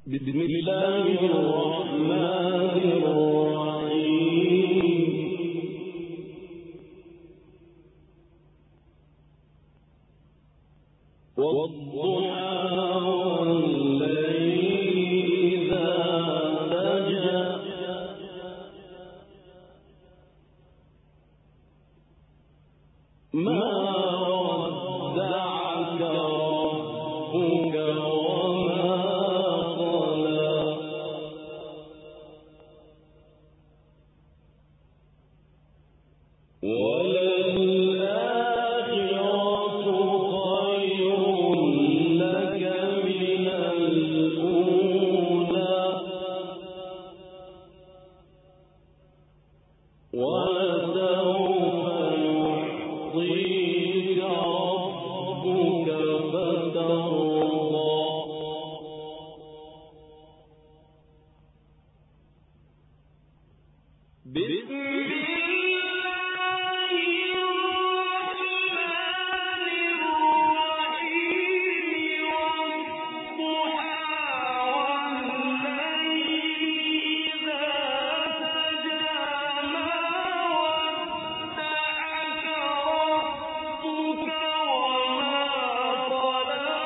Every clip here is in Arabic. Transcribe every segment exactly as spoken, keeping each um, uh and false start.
بسم الله الرحمن الرحيم والضحى والليل إذا سجى ما ودعك ربك وما قلى وللآخرة خير لك من الأولى ولسوف يعطيك ربك فترضى بسم الله الرحمن الرحيم والضحى والليل إذا سجى ما ودعك ربك وما قلى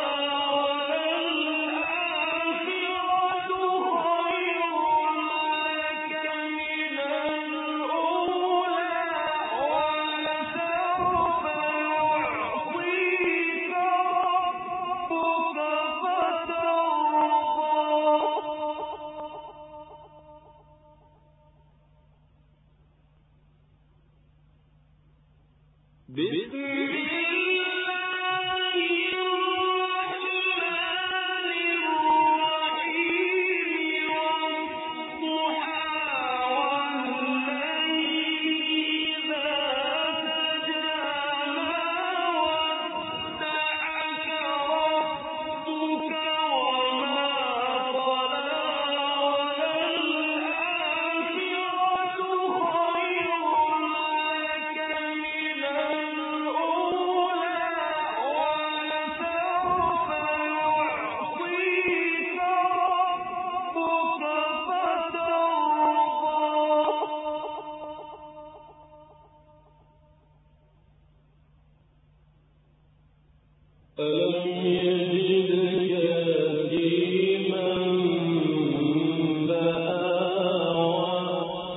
وللآخرة خير لك من الأولى ولسوف يعطيك ربك فترضى بسم الله الرحمن الرحيم والضحى والليل إذا سجى ما ودعك ربك وما قلى وللآخرة خير لك من الأولى ولسوف يعطيك ربك فترضى ألم يجدك يتيما فآوى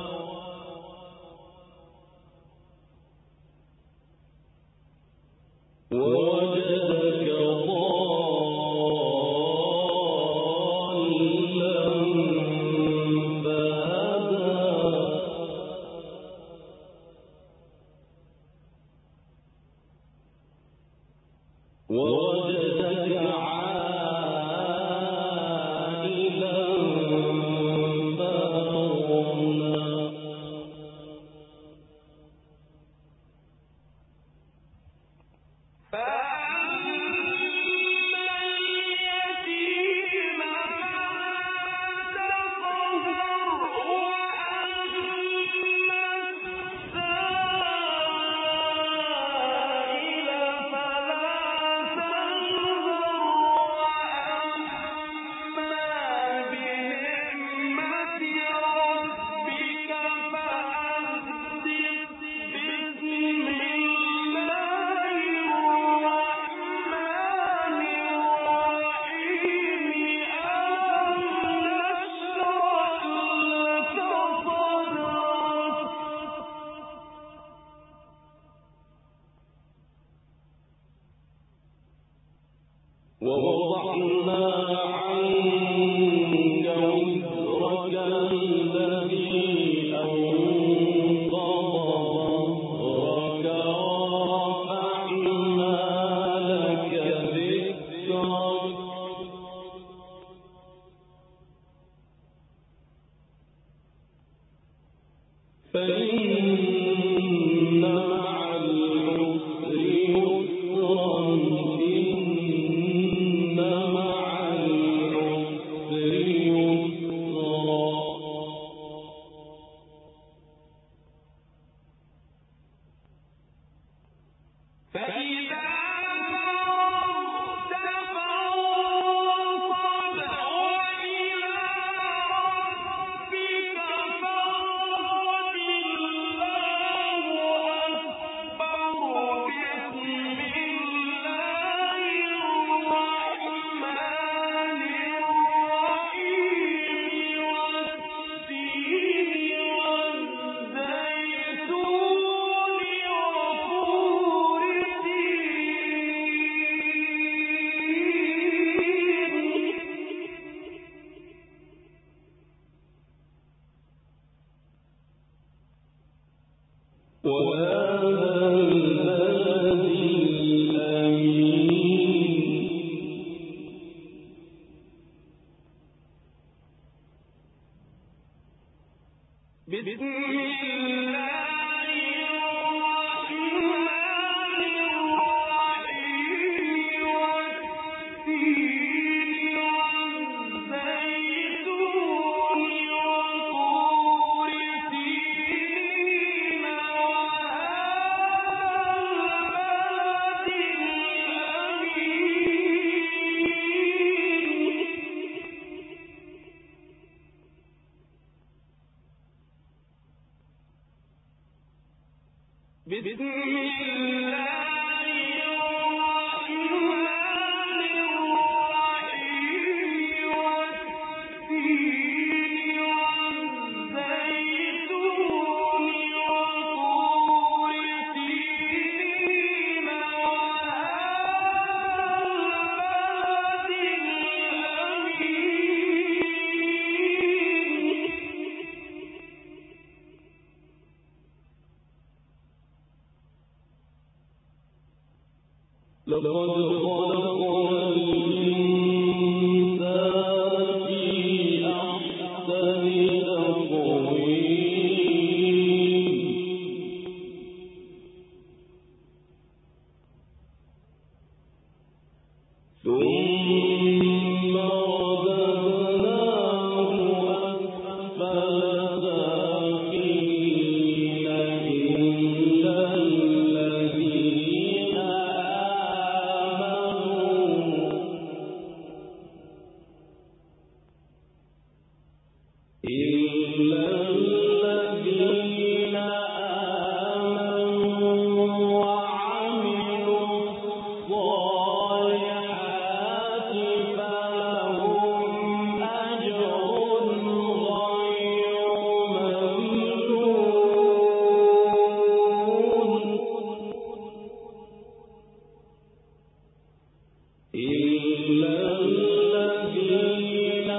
ووجدك ضالا فهدى ووجدك عائلا فأغنى فأما اليتيم فلا تقهر وأما السائل فلا تنهر وأما بنعمة ربك فحدث بسم الله الرحمن الرحيم ألم نشرح لك صدرك ووضعنا عنك وزرك الذي أنقض ظهرك ورفعنا لك ذكرك فإن مع العسر يسرا إن مع العسر يسرا فإذا فرغت فانصب وإلى لقد خلقنا الإنسان في أحسن تقويم ثم رددناه أسفل سافلين إلا الذين إلا الذين آمنوا وعملوا الصالحات فلهم أجر غير ممنون إلا الذين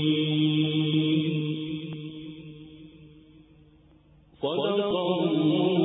صدق الله